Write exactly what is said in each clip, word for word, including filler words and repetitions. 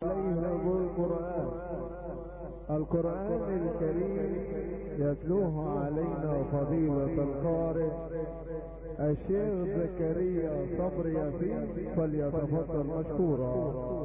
عليهم القرآن القرآن الكريم يتلوه علينا فضيلة القارئ الشيخ زكريا صبر ياسين، فليتفضل مشكورا.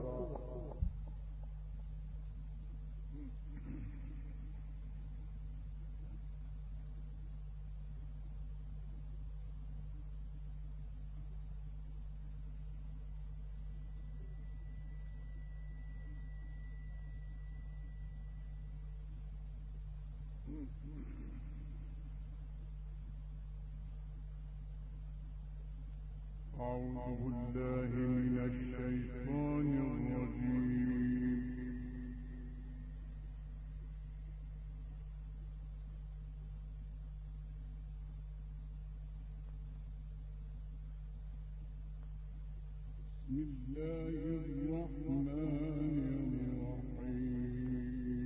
أعوذ بالله من الشيطان الرجيم. بسم الله الرحمن الرحيم.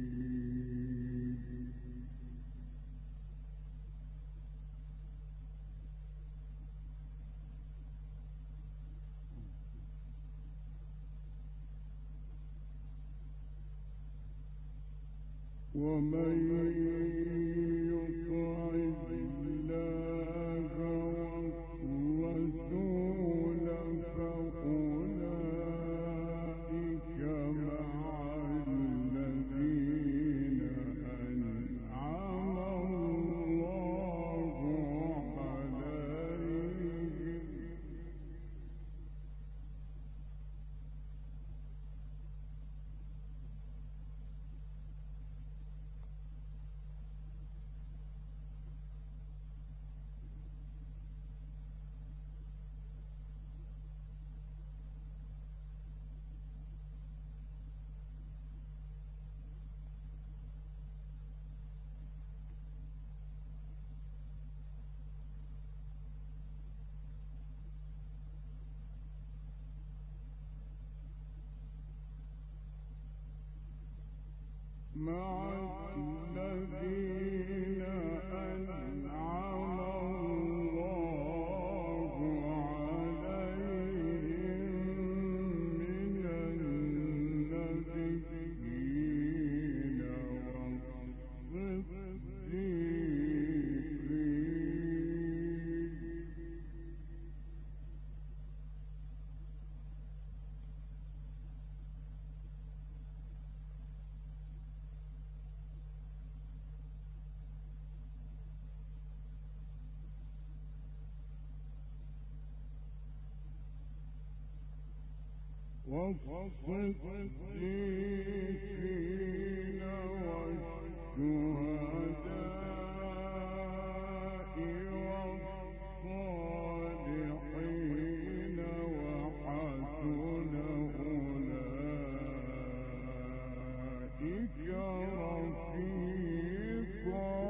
ومن يطع الله والرسول فأولئك مع الذين أنعم الله عليهم مع الذين أنعم الله عليهم من النبيين والصديقين والصديقين والشهداء والصالحين وحسن أولئك رفيقا.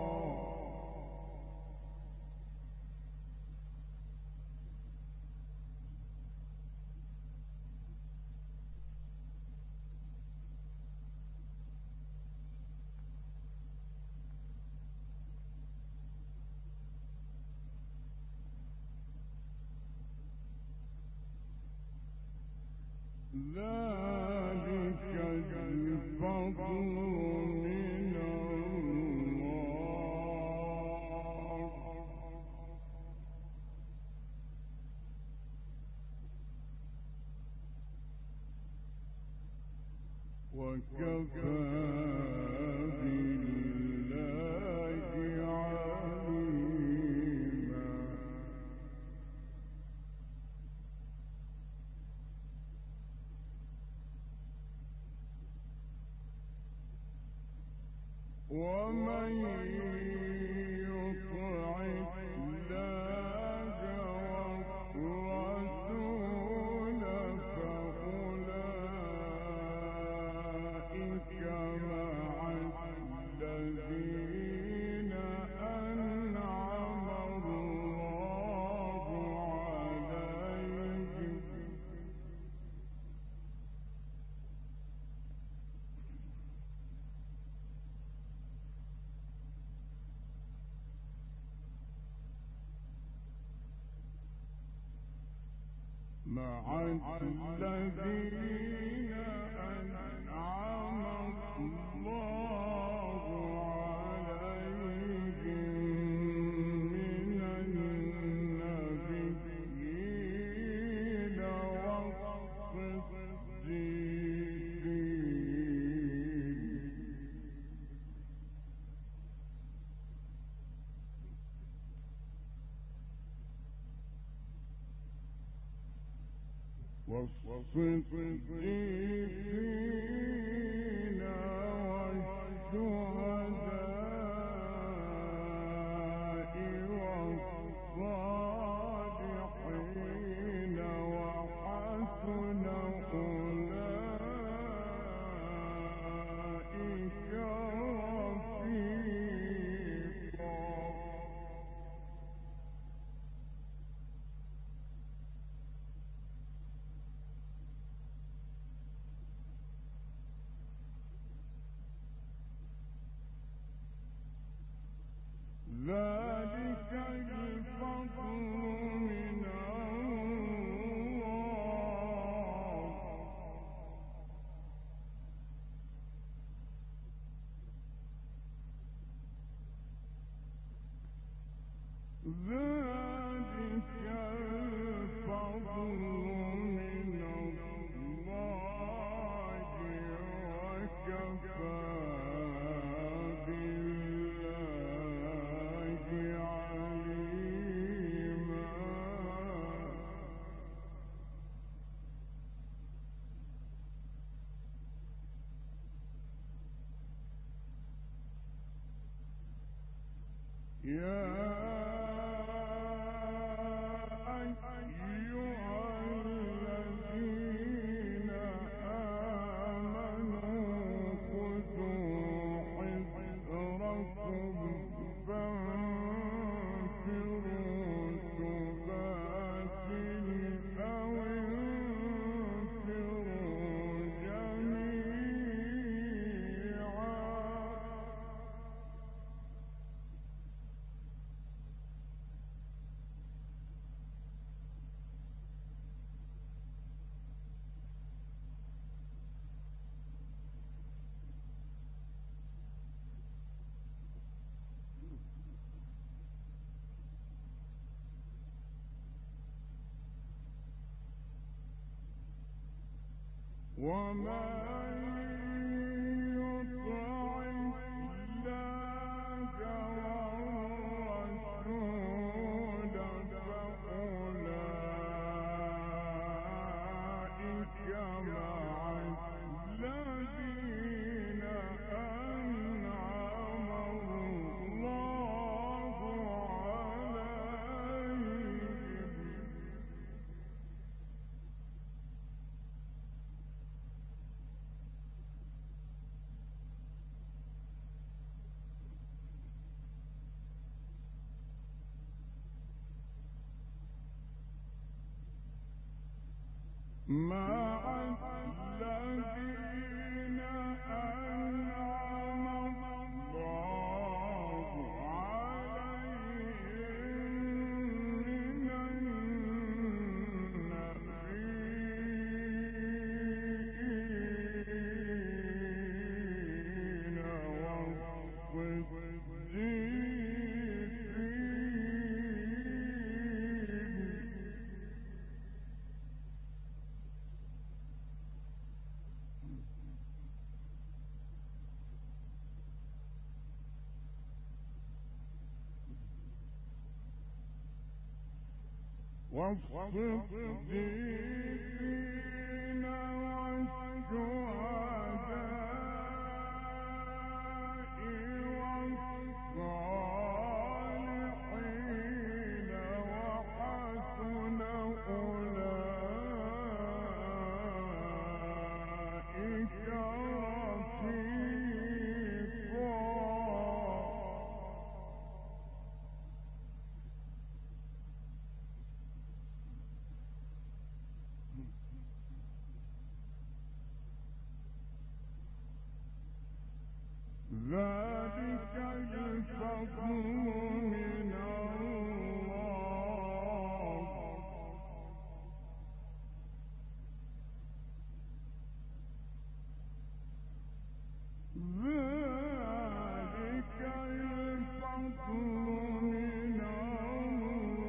ذلك الفضل من الله وكفى بالله عليما. ومن يطع الله والرسول فأولئك مع الذين أنعم الله عليهم مع الذين والصديقين والشهداء والصالحين وحسن أولئك رفيقا. ذلك الفضل من الله. ذلك الفضل من الله وكفى يا أيها الذين آمنوا خذوا حذركم فانفروا ثبات أو انفروا جميعا. ومن يطع الله والرسول فأولئك مع الذين أنعم الله عليهم مع الذين أنعم الله عليهم من النبيين والصديقين والصديقين والشهداء والصالحين وحسن أولئك رفيقا. ذلك الفضل من الله. ذلك الفضل من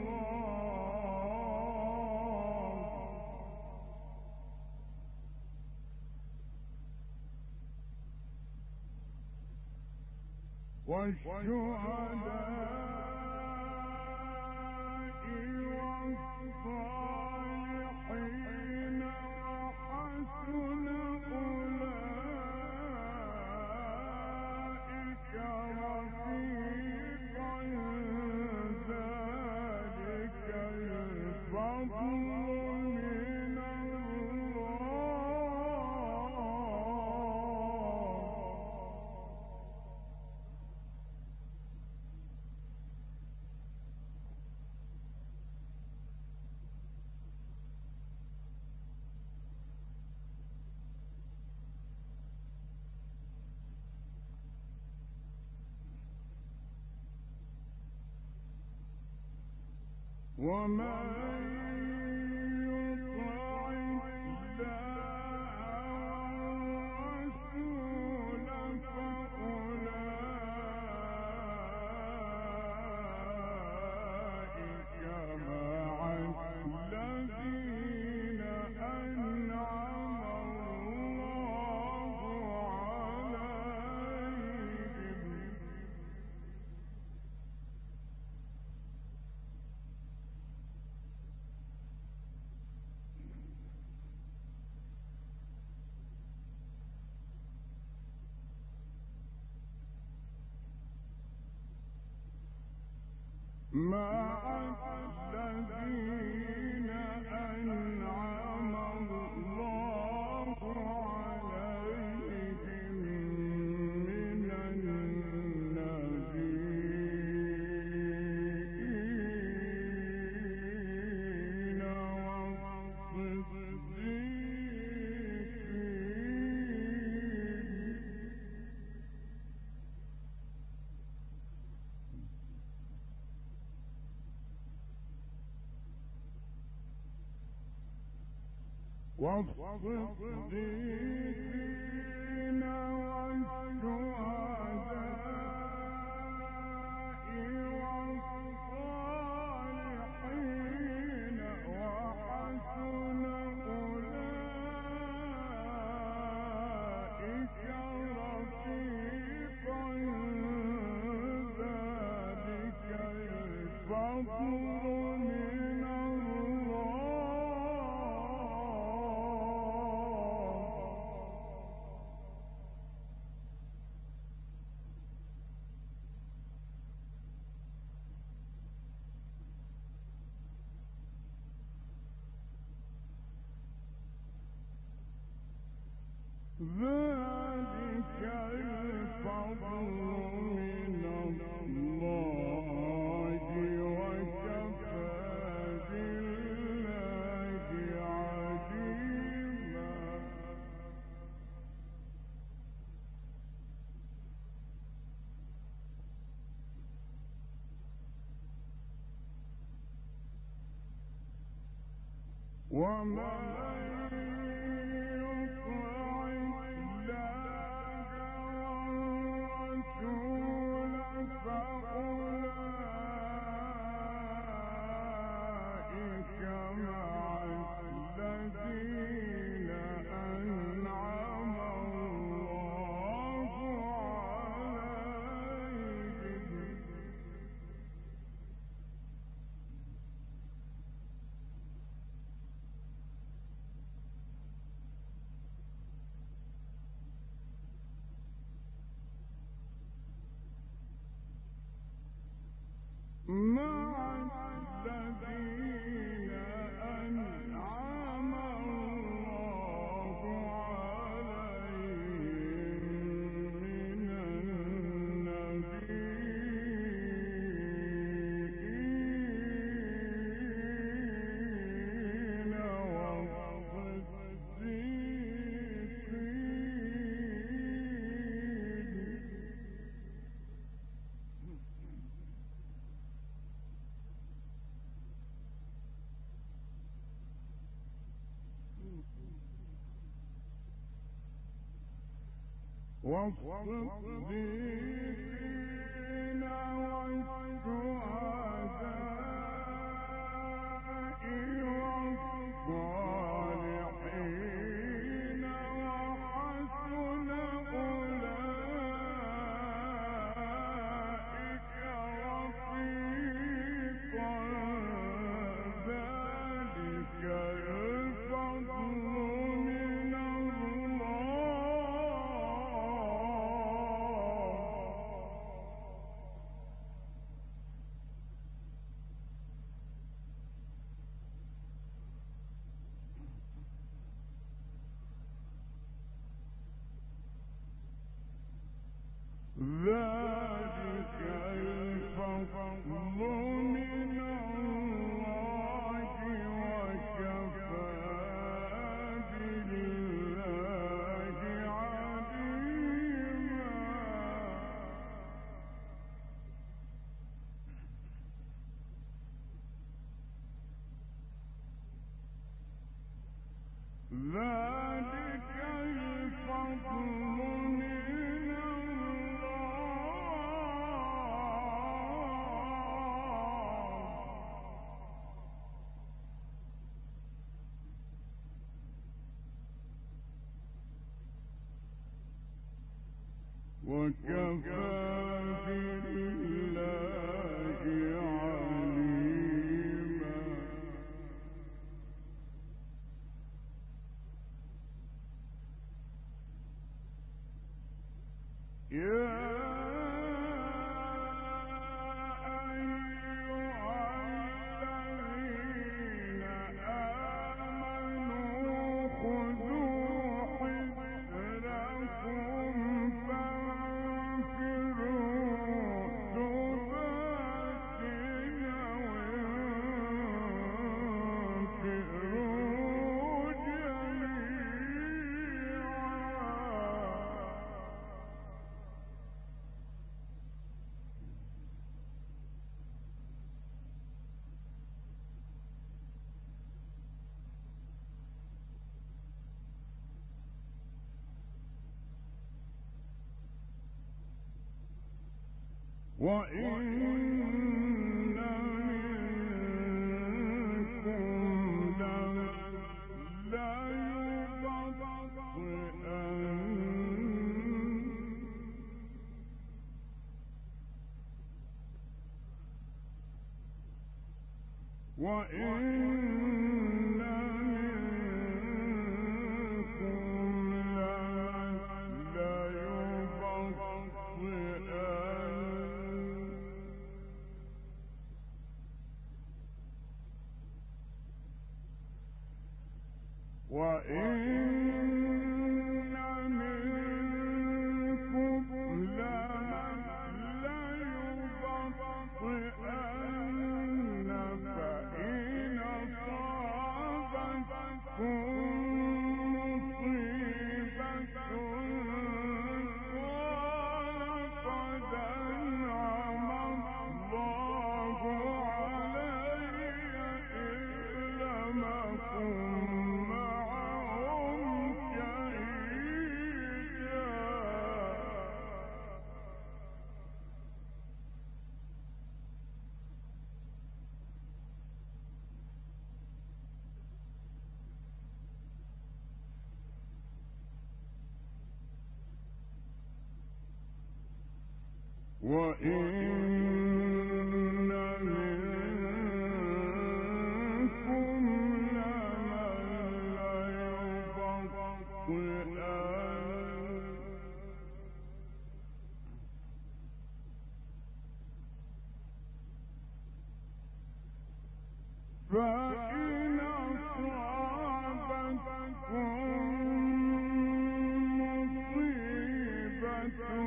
الله. والصالحين وحسن أولئك رفيقا ذلك الفضل من ومن يطع الله والرسول فأولئك مع الذين أنعم الله عليهم مع الذين أنعم الله عليهم من النبيين والصديقين والشهداء والصالحين وحسن أولئك رفيقا ذلك الفضل من ذلك الفضل من الله وكفى بالله عليما وما مع الذين أنعم الله عليهم من النبيين والصديقين والشهداء والصالحين وحسن أولئك ذلك الفضل من الله وكفى بالله عليما. ذلك الفضل من الله وكفى بالله عليما. يا وإن منكم ليبطئن وإن وإن منكم لمن ليبطئن فإن أصابتكم مصيبة قال قد أنعم الله علي إذ لم أكن وإن منكم لمن ليبطئن فإن أصابتكم مصيبة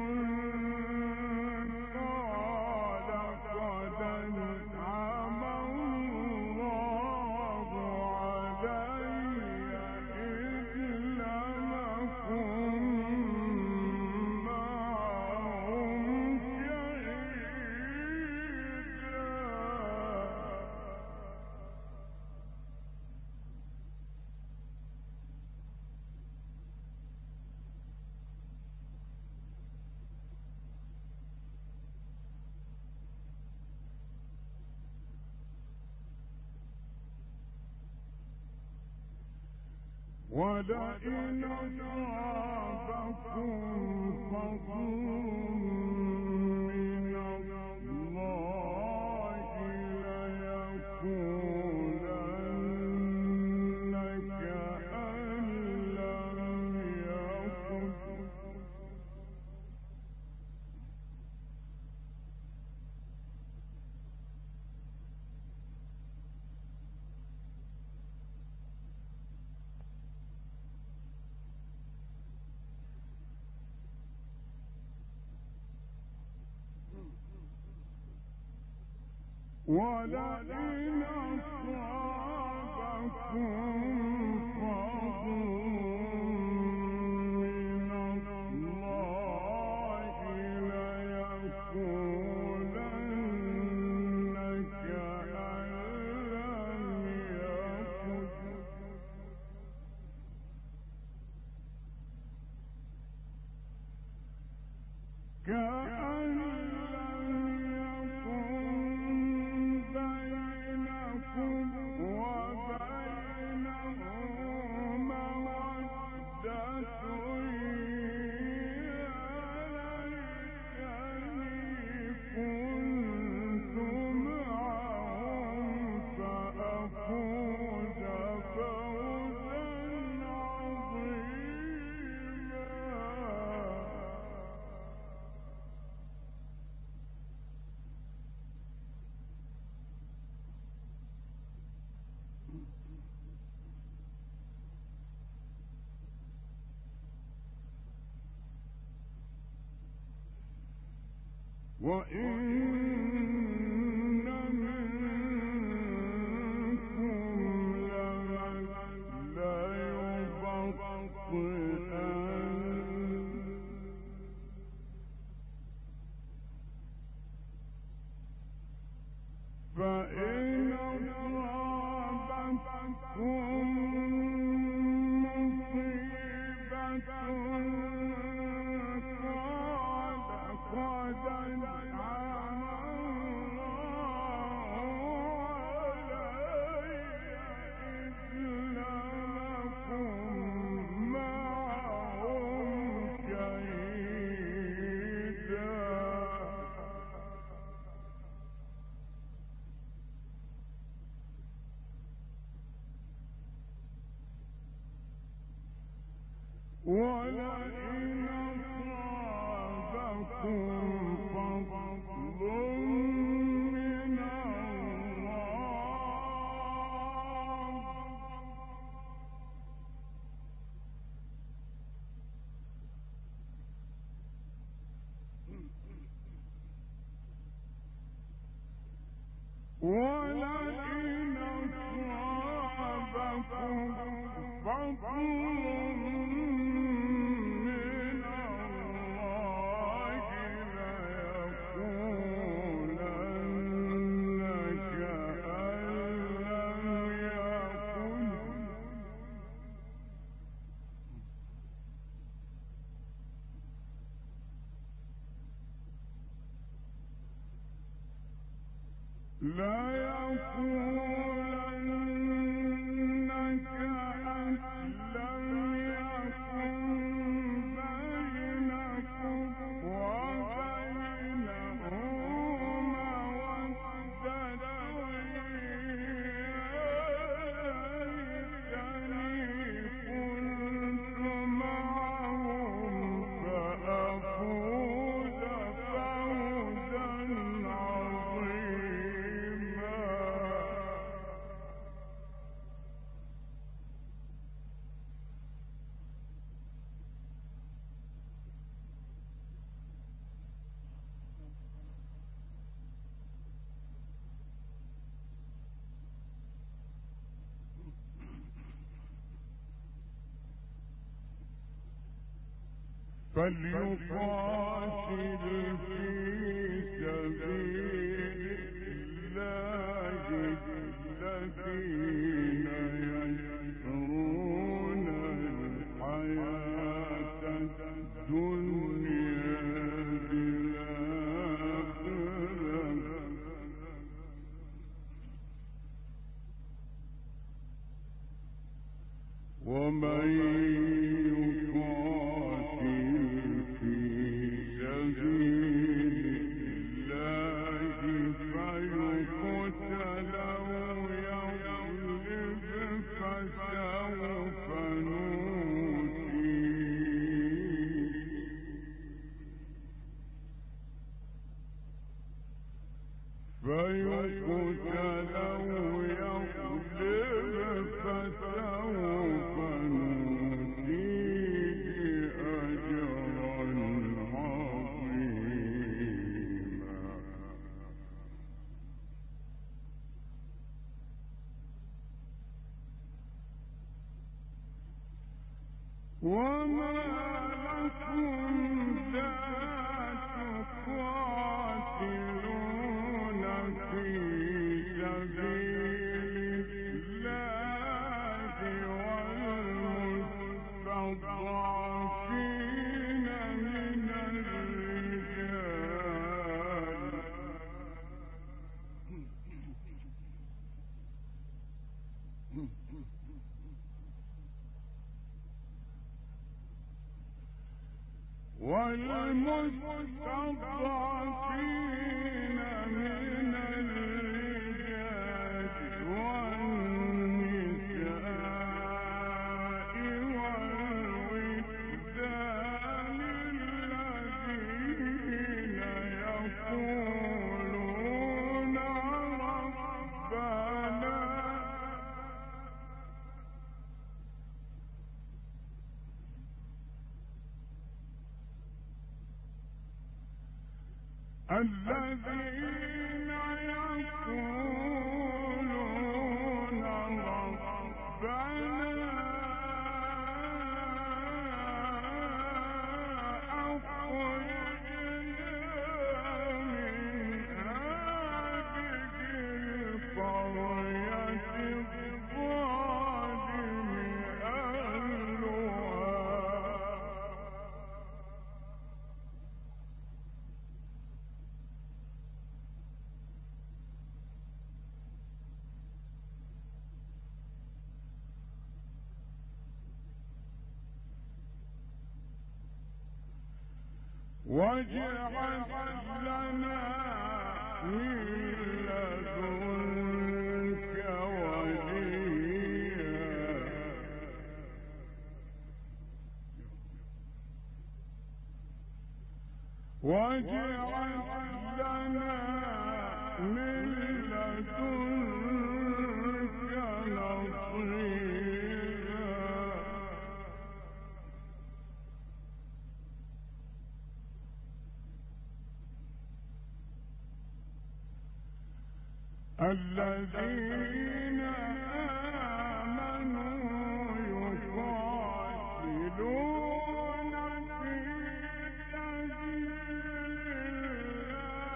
ولئن أصابكم فضل من الله ليقولن كأن لم يكن ولئن أصابكم فضل من الله ليقولن كأن لم يكن كأن لم يكن بينكم وبينه مودة يا ليتني كنت معهم فأفوز فوزا وإن منكم لمن ليبطئن فإن أصابتكم مصيبة قد أنعم الله علي إذ لم أكن معهم شهيدا ولئن أصابكم فضل من الله ولئن أصابكم فضل لا يقولن كأن لم يكن بينكم وبينه مودة كنت معهم فأفوز فوزا عظيما فليقاتل في سبيل الله الذين يشرون الحياة الدنيا بالآخرة ومن فسوف نؤتيه والمستضعفين من الرجال والنساء والولدان الذين يقولون ربنا الذين يقولون ربنا أخرجنا من هذه القرية الظالم أهلها واجعل لنا من لدنك وليا واجعل لنا من لدنك نصيرا الذين آمنوا يقاتلون في سبيل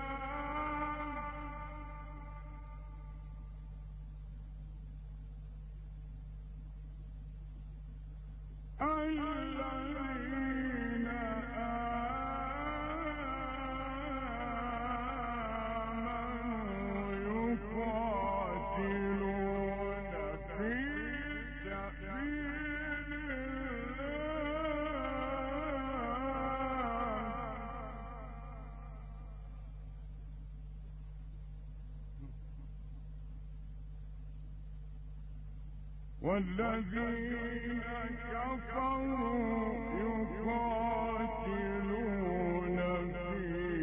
الله الذين يقاتلون في سبيل الله والذين كفروا يقاتلون في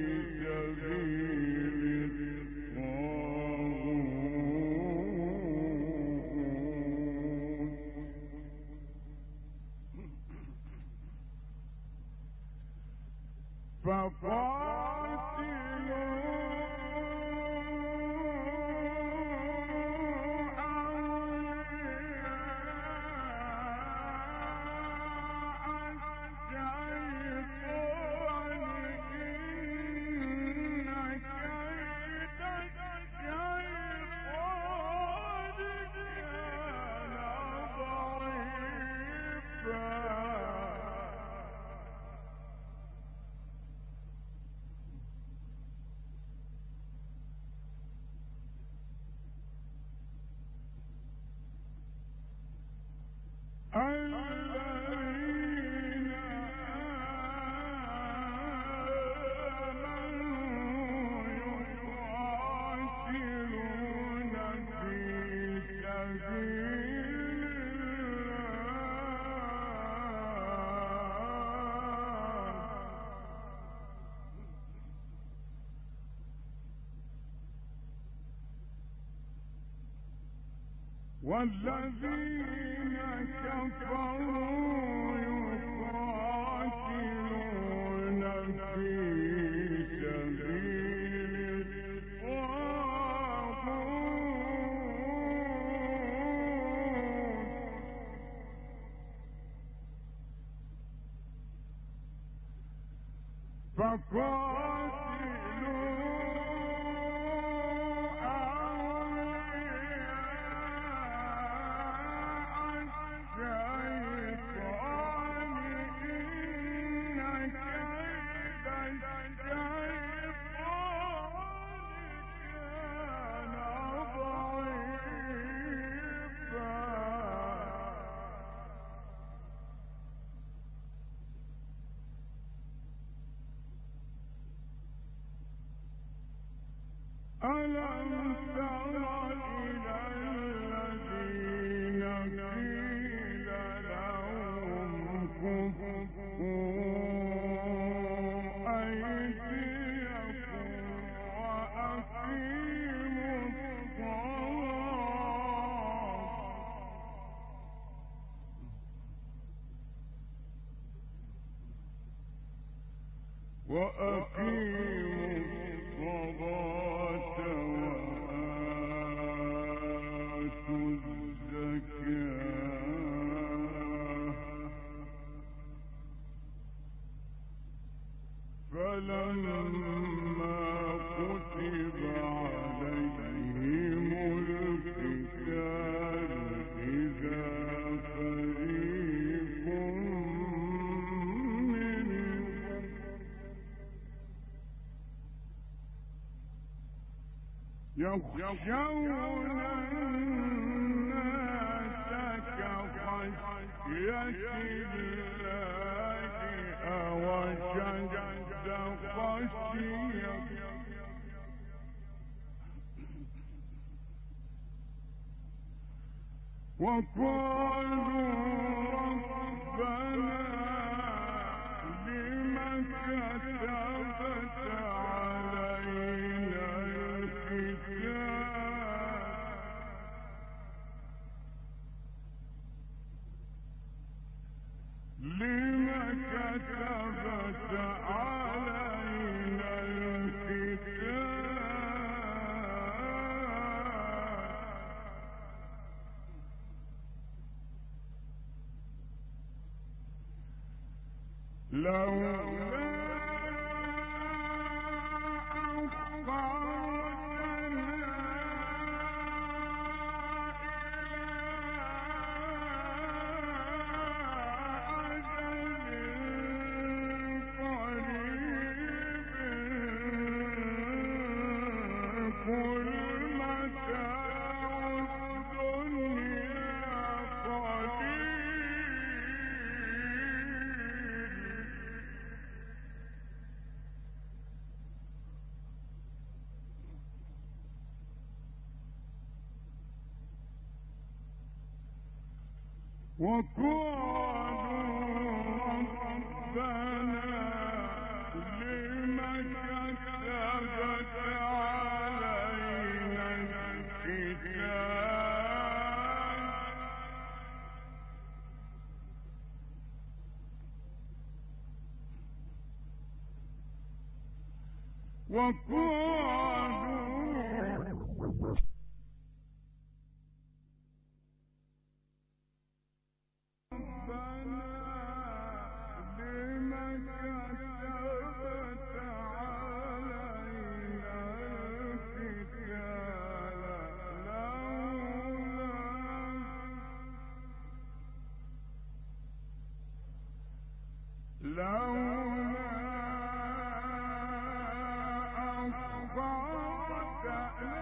سبيل فقاتلوا الذين آمنوا يقاتلون في سبيل الله والذين كفروا يقاتلون في سبيل الطاغوت فقاتلوا ألم تر إلى الذين قيل لهم كفوا أيديكم وأقيموا الصلاة وأقيموا الصلاة وآتوا الزكاة فلما كتب عليهم القتال إذا فريق منهم يخشون الناس كخشية الله أو أشد خشية وقالوا ربنا لم كتبت علينا لما كتبت علينا الكتاب لولا وقالوا ربنا لم كتبت علينا الكتاب وقالوا لولا أخرتنا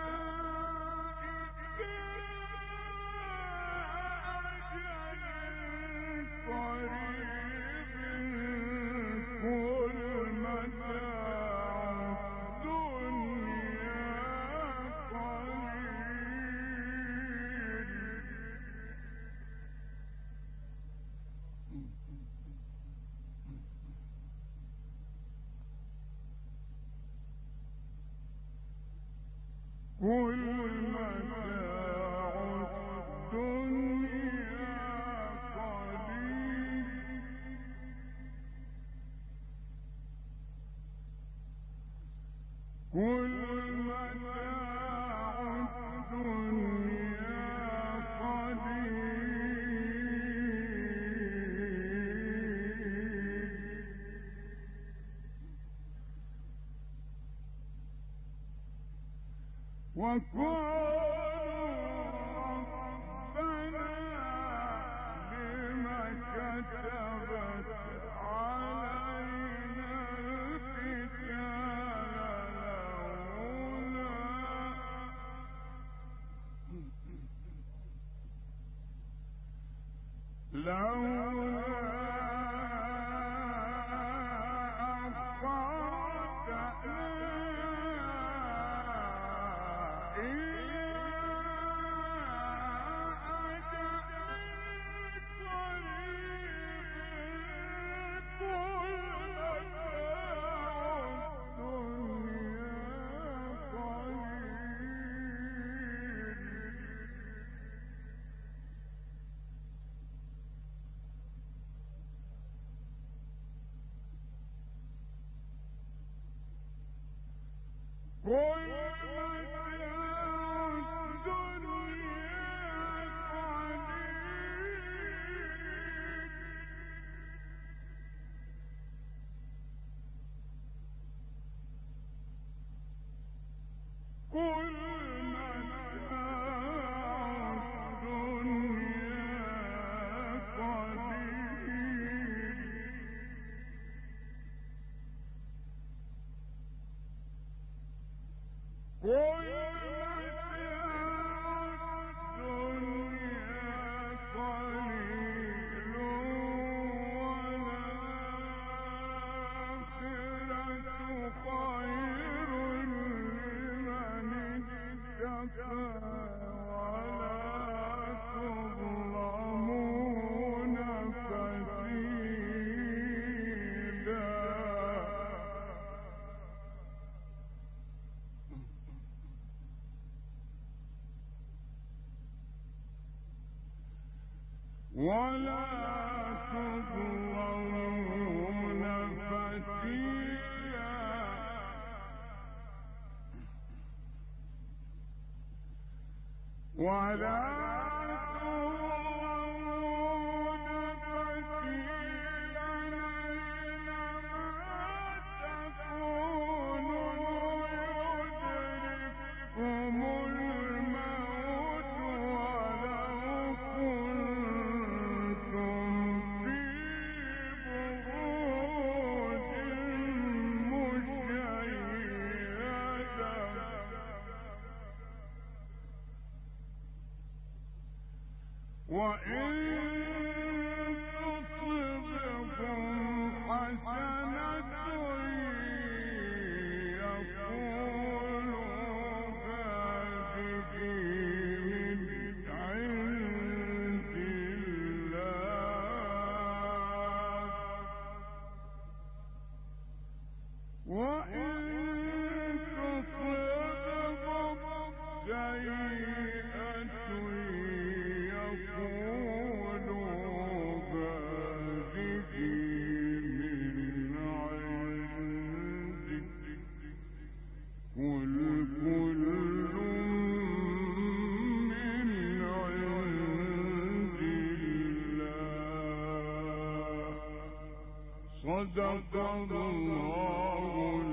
قل متاع الدنيا قليل قل متاع الدنيا قليل وقالوا ربنا لم كتبت علينا القتال لولا لولا أخرتنا ولا تظلمون فتيلا ولا تظلمون فتيلا أينما تكونوا يدرككم الموت ولو كنتم في بروج مشيدة وإن تصبكم حسنة يقولوا هذه من عند الله وإن تصبكم سيئة يقولوا هذه من عندك قل كل من عند الله صدق الله